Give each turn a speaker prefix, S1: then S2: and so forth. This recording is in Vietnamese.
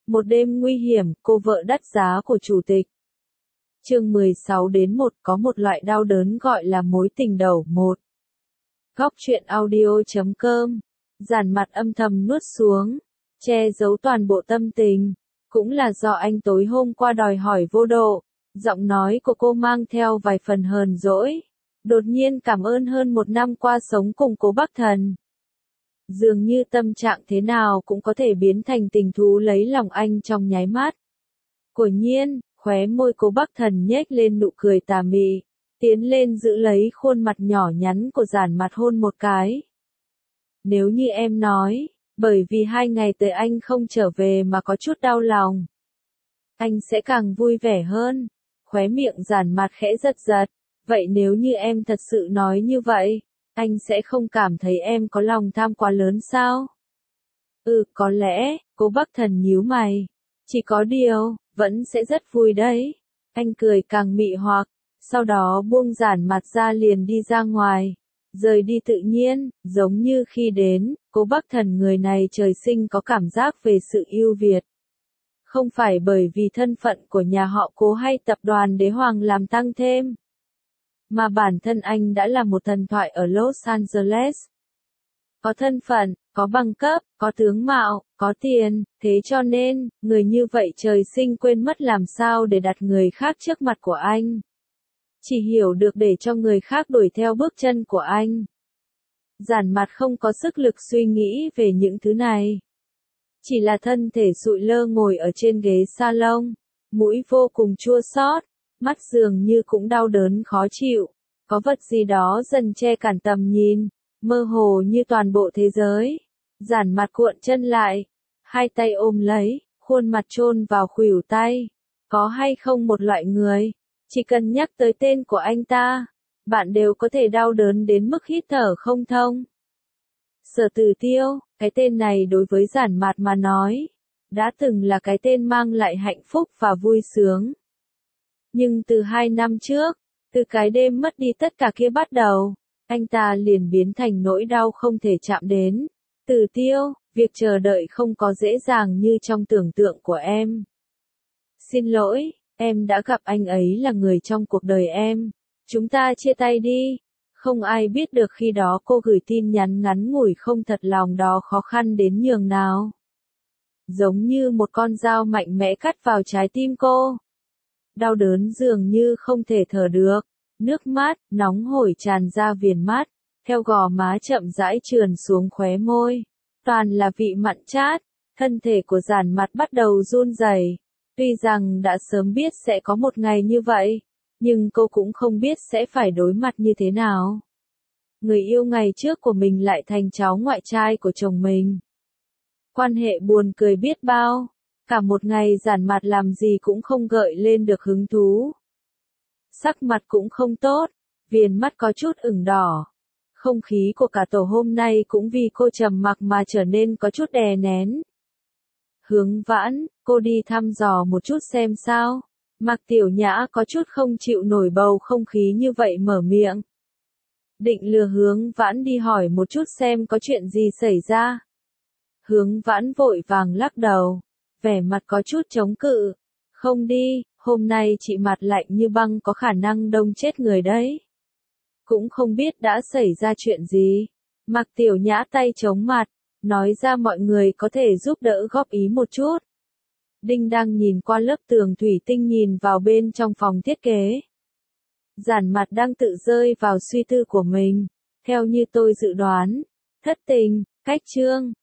S1: Một đêm nguy hiểm, cô vợ đắt giá của chủ tịch. Chương 16-1 có một loại đau đớn gọi là mối tình đầu một. Góc truyện audio.com. Giản mặt âm thầm nuốt xuống, che giấu toàn bộ tâm tình. Cũng là do anh tối hôm qua đòi hỏi vô độ. Giọng nói của cô mang theo vài phần hờn dỗi. Đột nhiên cảm ơn hơn một năm qua sống cùng cố Bắc Thần. Dường như tâm trạng thế nào cũng có thể biến thành tình thú lấy lòng anh trong nháy mắt. Quả nhiên, khóe môi cố Bắc Thần nhếch lên nụ cười tà mị, tiến lên giữ lấy khuôn mặt nhỏ nhắn của Giản mặt hôn một cái. Nếu như em nói, bởi vì 2 ngày tới anh không trở về mà có chút đau lòng, anh sẽ càng vui vẻ hơn. Khóe miệng Giản mặt khẽ giật giật, vậy nếu như em thật sự nói như vậy, anh sẽ không cảm thấy em có lòng tham quá lớn sao? Có lẽ, cố Bắc Thần nhíu mày. Chỉ có điều, vẫn sẽ rất vui đấy. Anh cười càng mị hoặc, sau đó buông Giản mặt ra liền đi ra ngoài. Rời đi tự nhiên, giống như khi đến, cố Bắc Thần người này trời sinh có cảm giác về sự ưu việt. Không phải bởi vì thân phận của nhà họ Cố hay tập đoàn đế hoàng làm tăng thêm, mà bản thân anh đã là một thần thoại ở Los Angeles. Có thân phận, có bằng cấp, có tướng mạo, có tiền, thế cho nên, người như vậy trời sinh quên mất làm sao để đặt người khác trước mặt của anh. Chỉ hiểu được để cho người khác đuổi theo bước chân của anh. Giản mặt không có sức lực suy nghĩ về những thứ này. Chỉ là thân thể sụi lơ ngồi ở trên ghế salon, mũi vô cùng chua xót, mắt dường như cũng đau đớn khó chịu, có vật gì đó dần che cản tầm nhìn, mơ hồ như toàn bộ thế giới. Giản mặt cuộn chân lại, hai tay ôm lấy, khuôn mặt chôn vào khuỷu tay. Có hay không một loại người, chỉ cần nhắc tới tên của anh ta, bạn đều có thể đau đớn đến mức hít thở không thông. Sở Tử Tiêu, cái tên này đối với Giản mặt mà nói, đã từng là cái tên mang lại hạnh phúc và vui sướng. Nhưng từ 2 năm trước, từ cái đêm mất đi tất cả kia bắt đầu, anh ta liền biến thành nỗi đau không thể chạm đến. Tử Tiêu, việc chờ đợi không có dễ dàng như trong tưởng tượng của em. Xin lỗi, em đã gặp anh ấy là người trong cuộc đời em. Chúng ta chia tay đi. Không ai biết được khi đó cô gửi tin nhắn ngắn ngủi không thật lòng đó khó khăn đến nhường nào. Giống như một con dao mạnh mẽ cắt vào trái tim cô. Đau đớn dường như không thể thở được. Nước mắt, nóng hổi tràn ra viền mắt, theo gò má chậm rãi trườn xuống khóe môi. Toàn là vị mặn chát, thân thể của Giản mặt bắt đầu run rẩy. Tuy rằng đã sớm biết sẽ có một ngày như vậy, nhưng cô cũng không biết sẽ phải đối mặt như thế nào. Người yêu ngày trước của mình lại thành cháu ngoại trai của chồng mình. Quan hệ buồn cười biết bao, cả một ngày Giản mặt làm gì cũng không gợi lên được hứng thú. Sắc mặt cũng không tốt, viền mắt có chút ửng đỏ. Không khí của cả tổ hôm nay cũng vì cô trầm mặc mà trở nên có chút đè nén. Hướng Vãn, cô đi thăm dò một chút xem sao. Mạc Tiểu Nhã có chút không chịu nổi bầu không khí như vậy mở miệng. Định lừa Hướng Vãn đi hỏi một chút xem có chuyện gì xảy ra. Hướng Vãn vội vàng lắc đầu, vẻ mặt có chút chống cự. Không đi, hôm nay chị mặt lạnh như băng có khả năng đông chết người đấy. Cũng không biết đã xảy ra chuyện gì. Mạc Tiểu Nhã tay chống mặt, nói ra mọi người có thể giúp đỡ góp ý một chút. Đinh đang nhìn qua lớp tường thủy tinh nhìn vào bên trong phòng thiết kế. Giản mặt đang tự rơi vào suy tư của mình. Theo như tôi dự đoán, thất tình, cách chương,